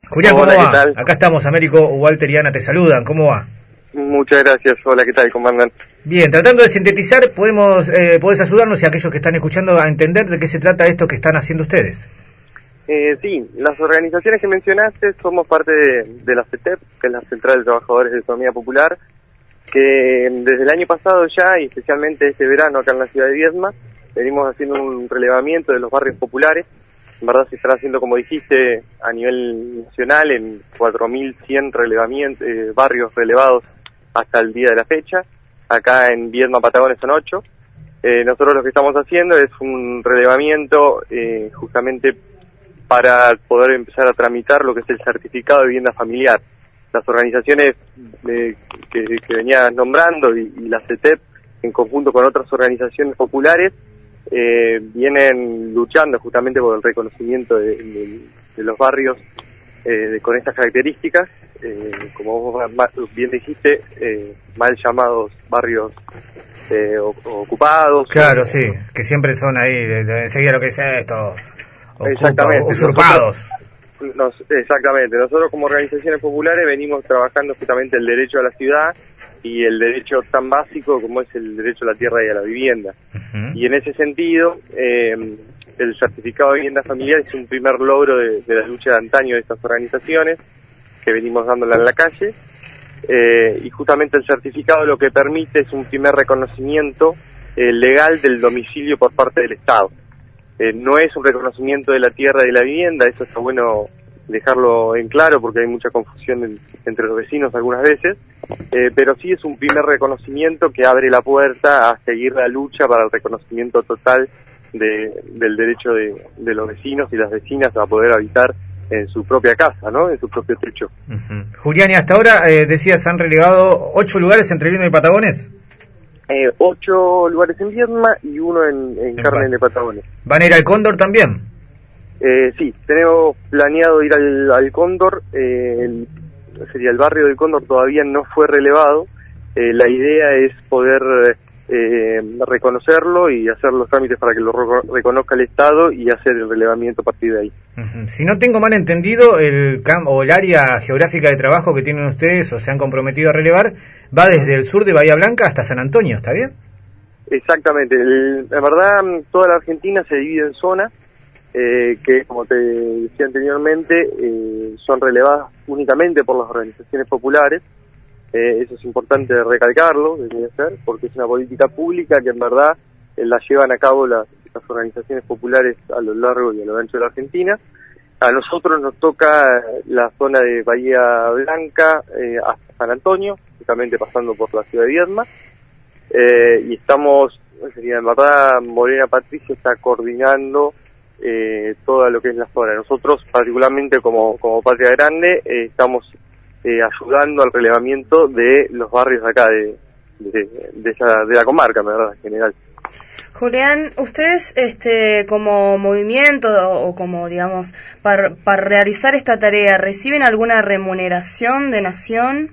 Julián, ¿cómo Hola, va? ¿qué tal? Acá estamos, Américo, Walter y Ana te saludan, ¿cómo va? Muchas gracias. Hola, ¿qué tal? ¿Cómo andan? Bien, tratando de sintetizar, podés ayudarnos y a aquellos que están escuchando a entender de qué se trata esto que están haciendo ustedes. Sí, las organizaciones que mencionaste somos parte de la CETEP, que es la Central de Trabajadores de Economía Popular, que desde el año pasado ya, y especialmente este verano acá en la ciudad de Viedma, venimos haciendo un relevamiento de los barrios populares. En verdad se están haciendo, como dijiste, a nivel nacional en 4.100 barrios relevados hasta el día de la fecha. Acá en Viedma, Patagones son 8. Nosotros lo que estamos haciendo es un relevamiento justamente para poder empezar a tramitar lo que es el certificado de vivienda familiar. Las organizaciones que venías nombrando y la CETEP, en conjunto con otras organizaciones populares, vienen luchando justamente por el reconocimiento de los barrios con estas características, como vos bien dijiste, mal llamados barrios ocupados. Claro, sí, que siempre son ahí, enseguida lo que es esto, Exactamente. usurpados. Exactamente. Nosotros como organizaciones populares venimos trabajando justamente el derecho a la ciudad y el derecho tan básico como es el derecho a la tierra y a la vivienda. Uh-huh. Y en ese sentido, el certificado de vivienda familiar es un primer logro de la lucha de antaño de estas organizaciones, que venimos dándola en la calle, y justamente el certificado lo que permite es un primer reconocimiento legal del domicilio por parte del Estado. No es un reconocimiento de la tierra y de la vivienda, eso está bueno dejarlo en claro porque hay mucha confusión entre los vecinos algunas veces, pero sí es un primer reconocimiento que abre la puerta a seguir la lucha para el reconocimiento total del derecho de los vecinos y las vecinas a poder habitar en su propia casa, ¿no? En su propio techo. Uh-huh. Julián, y hasta ahora, decías, han relegado 8 lugares entre Viedma y Patagones. 8 lugares en Viedma y 1 en Carmen de Patagones. ¿Van a ir al Cóndor también? Sí, tenemos planeado ir al Cóndor. Sería el barrio del Cóndor todavía no fue relevado. La idea es poder reconocerlo y hacer los trámites para que lo reconozca el Estado y hacer el relevamiento a partir de ahí. Uh-huh. Si no tengo mal entendido, el área geográfica de trabajo que tienen ustedes o se han comprometido a relevar va desde el sur de Bahía Blanca hasta San Antonio, ¿está bien? Exactamente. La verdad, toda la Argentina se divide en zonas que, como te decía anteriormente, son relevadas únicamente por las organizaciones populares. Eso es importante recalcarlo, debería ser, porque es una política pública que en verdad la llevan a cabo las organizaciones populares a lo largo y a lo ancho de la Argentina. A nosotros nos toca la zona de Bahía Blanca hasta San Antonio, justamente pasando por la ciudad de Viedma, y estamos, en verdad, Morena Patricia está coordinando todo lo que es la zona. Nosotros, particularmente como Patria Grande, estamos ayudando al relevamiento de los barrios acá de la comarca, ¿verdad? En general. Julián, ustedes como movimiento o como, digamos, para realizar esta tarea, ¿reciben alguna remuneración de Nación?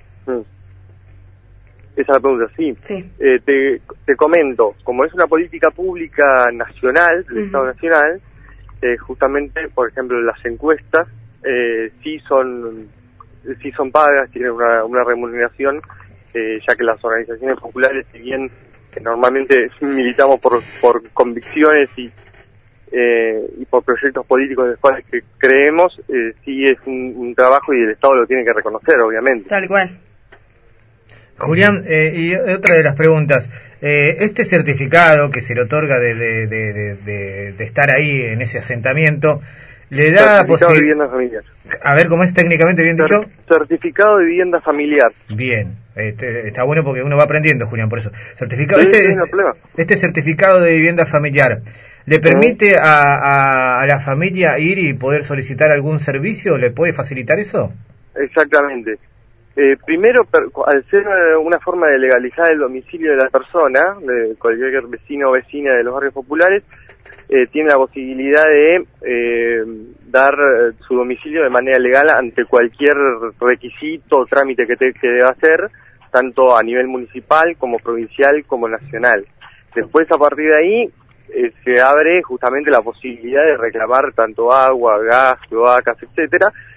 Esa es la pregunta, sí. Te comento, como es una política pública nacional, del Estado Nacional, justamente, por ejemplo, las encuestas sí son pagas, tienen una remuneración, ya que las organizaciones populares, si bien normalmente militamos por convicciones y por proyectos políticos en los cuales que creemos, sí es un trabajo y el Estado lo tiene que reconocer, obviamente. Tal cual. Julián, y otra de las preguntas, este certificado que se le otorga de estar ahí en ese asentamiento, le da Certificado de vivienda familiar. A ver, ¿cómo es técnicamente bien dicho? Certificado de vivienda familiar. Bien, está bueno porque uno va aprendiendo, Julián, por eso. Certificado, sí, este certificado de vivienda familiar, ¿le permite a la familia ir y poder solicitar algún servicio? ¿Le puede facilitar eso? Exactamente. Primero, al ser una forma de legalizar el domicilio de la persona, de cualquier vecino o vecina de los barrios populares, tiene la posibilidad de dar su domicilio de manera legal ante cualquier requisito o trámite que deba hacer, tanto a nivel municipal como provincial como nacional. Después, a partir de ahí, se abre justamente la posibilidad de reclamar tanto agua, gas, cloacas, etcétera,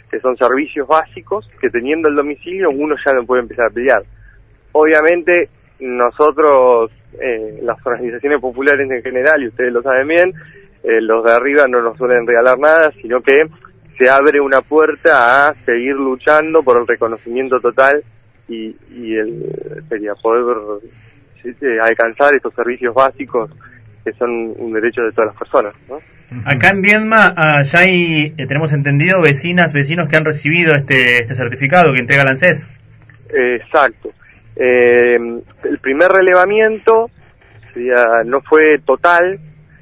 que son servicios básicos que teniendo el domicilio uno ya no puede empezar a pelear. Obviamente nosotros, las organizaciones populares en general, y ustedes lo saben bien, los de arriba no nos suelen regalar nada, sino que se abre una puerta a seguir luchando por el reconocimiento total y sería poder alcanzar estos servicios básicos que son un derecho de todas las personas, ¿no? Acá en Viedma ya hay, tenemos entendido, vecinos que han recibido este certificado que entrega la ANSES. Exacto. El primer relevamiento no fue total,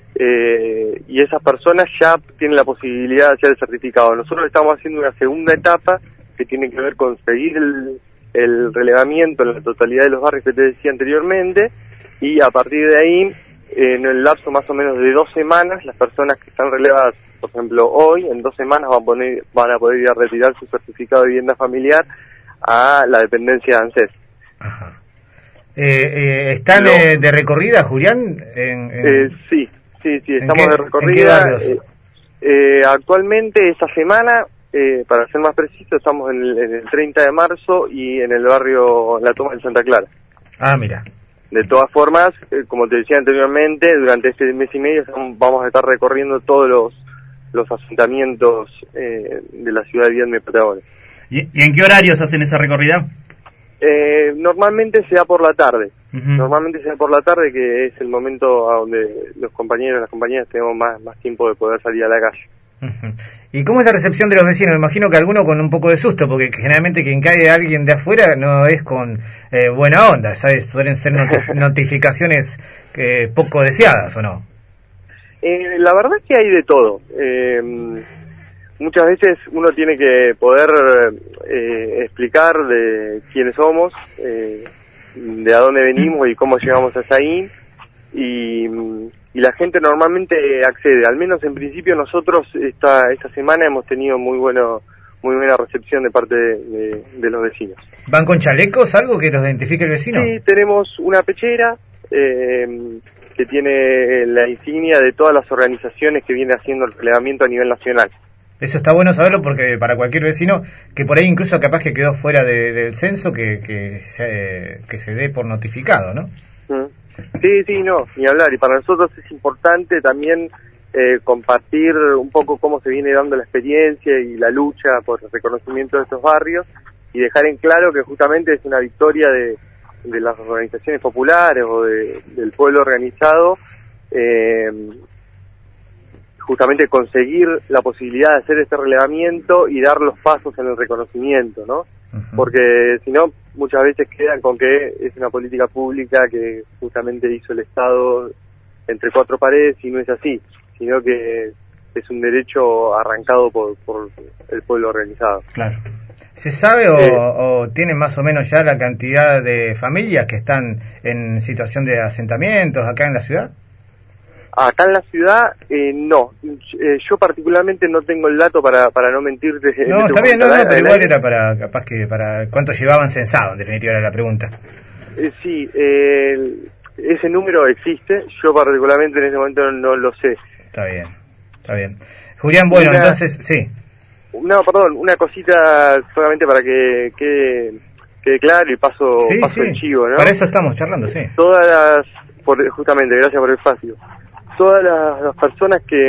y esas personas ya tienen la posibilidad de hacer el certificado. Nosotros estamos haciendo una segunda etapa que tiene que ver con seguir el relevamiento en la totalidad de los barrios que te decía anteriormente, y a partir de ahí, en el lapso más o menos de 2 semanas, las personas que están relevadas, por ejemplo hoy, en 2 semanas van a poder ir a retirar su certificado de vivienda familiar a la dependencia de ANSES. Ajá. ¿Están de recorrida, Julián? Sí, estamos de recorrida. ¿En qué barrios? Actualmente, esta semana, para ser más preciso, estamos en el 30 de marzo y en el barrio La Toma de Santa Clara. Ah, mira. De todas formas, como te decía anteriormente, durante este mes y medio vamos a estar recorriendo todos los asentamientos de la ciudad de Viedma y Patagones. ¿Y en qué horarios hacen esa recorrida? Normalmente se da por la tarde. Uh-huh. Normalmente se da por la tarde, que es el momento a donde los compañeros y las compañeras tenemos más tiempo de poder salir a la calle. Uh-huh. ¿Y cómo es la recepción de los vecinos? Me imagino que alguno con un poco de susto, porque generalmente quien cae alguien de afuera no es con buena onda, ¿sabes? Suelen ser notificaciones poco deseadas, ¿o no? La verdad es que hay de todo. Muchas veces uno tiene que poder explicar de quiénes somos, de a dónde venimos y cómo llegamos hasta ahí, y la gente normalmente accede. Al menos en principio nosotros esta semana hemos tenido muy buena recepción de parte de los vecinos. ¿Van con chalecos, algo que los identifique el vecino? Sí, tenemos una pechera que tiene la insignia de todas las organizaciones que viene haciendo el relevamiento a nivel nacional. Eso está bueno saberlo, porque para cualquier vecino que por ahí incluso capaz que quedó fuera del censo, que se dé por notificado, ¿no? Sí, no, ni hablar. Y para nosotros es importante también compartir un poco cómo se viene dando la experiencia y la lucha por el reconocimiento de estos barrios, y dejar en claro que justamente es una victoria de las organizaciones populares o del pueblo organizado, justamente conseguir la posibilidad de hacer este relevamiento y dar los pasos en el reconocimiento, ¿no? Uh-huh. Porque si no, muchas veces quedan con que es una política pública que justamente hizo el Estado entre 4 paredes, y no es así, sino que es un derecho arrancado por el pueblo organizado. Claro. ¿Se sabe o tienen más o menos ya la cantidad de familias que están en situación de asentamientos acá en la ciudad? Acá en la ciudad, no. Yo particularmente no tengo el dato para no mentirte. No, está bien, pero igual era para cuánto llevaban censado, en definitiva era la pregunta. Sí, ese número existe, yo particularmente en ese momento no lo sé. Está bien. Julián, bueno, entonces, sí. No, perdón, una cosita solamente para que quede claro y paso el chivo, ¿no? Para eso estamos charlando, sí. Justamente, gracias por el espacio. Todas las personas que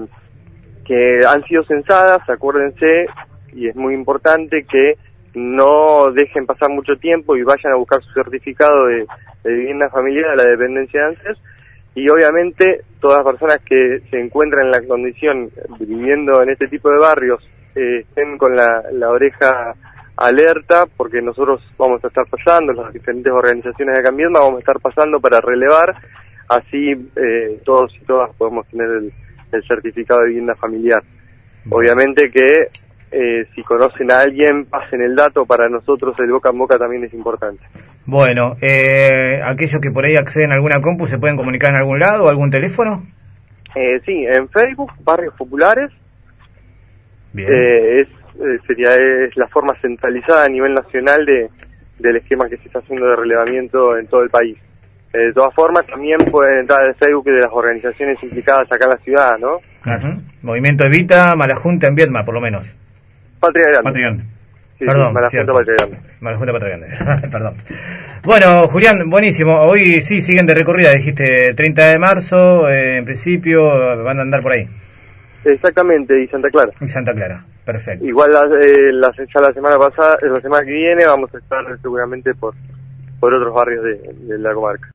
han sido censadas, acuérdense, y es muy importante que no dejen pasar mucho tiempo y vayan a buscar su certificado de vivienda familiar a la dependencia de ANSES, y obviamente todas las personas que se encuentran en la condición viviendo en este tipo de barrios estén con la oreja alerta, porque nosotros vamos a estar pasando, las diferentes organizaciones de acá en Viedma vamos a estar pasando para relevar. Así todos y todas podemos tener el certificado de vivienda familiar. Obviamente que si conocen a alguien, pasen el dato. Para nosotros el boca en boca también es importante. Bueno, aquellos que por ahí acceden a alguna compu, ¿se pueden comunicar en algún lado o algún teléfono? Sí, en Facebook, Barrios Populares. Bien. Es la forma centralizada a nivel nacional del esquema que se está haciendo de relevamiento en todo el país. De todas formas, también pueden entrar al Facebook de las organizaciones implicadas acá en la ciudad, ¿no? Uh-huh. Movimiento Evita, Mala Junta en Viedma, por lo menos. Patria Grande. Patria Grande. Sí, Perdón, sí, Malajunta, Patria Grande. Malajunta, Patria Grande. Perdón. Bueno, Julián, buenísimo. Hoy sí siguen de recorrida, dijiste 30 de marzo, en principio van a andar por ahí. Exactamente, y Santa Clara. Y Santa Clara, perfecto. Igual ya la semana pasada, la semana que viene vamos a estar seguramente por otros barrios de la comarca.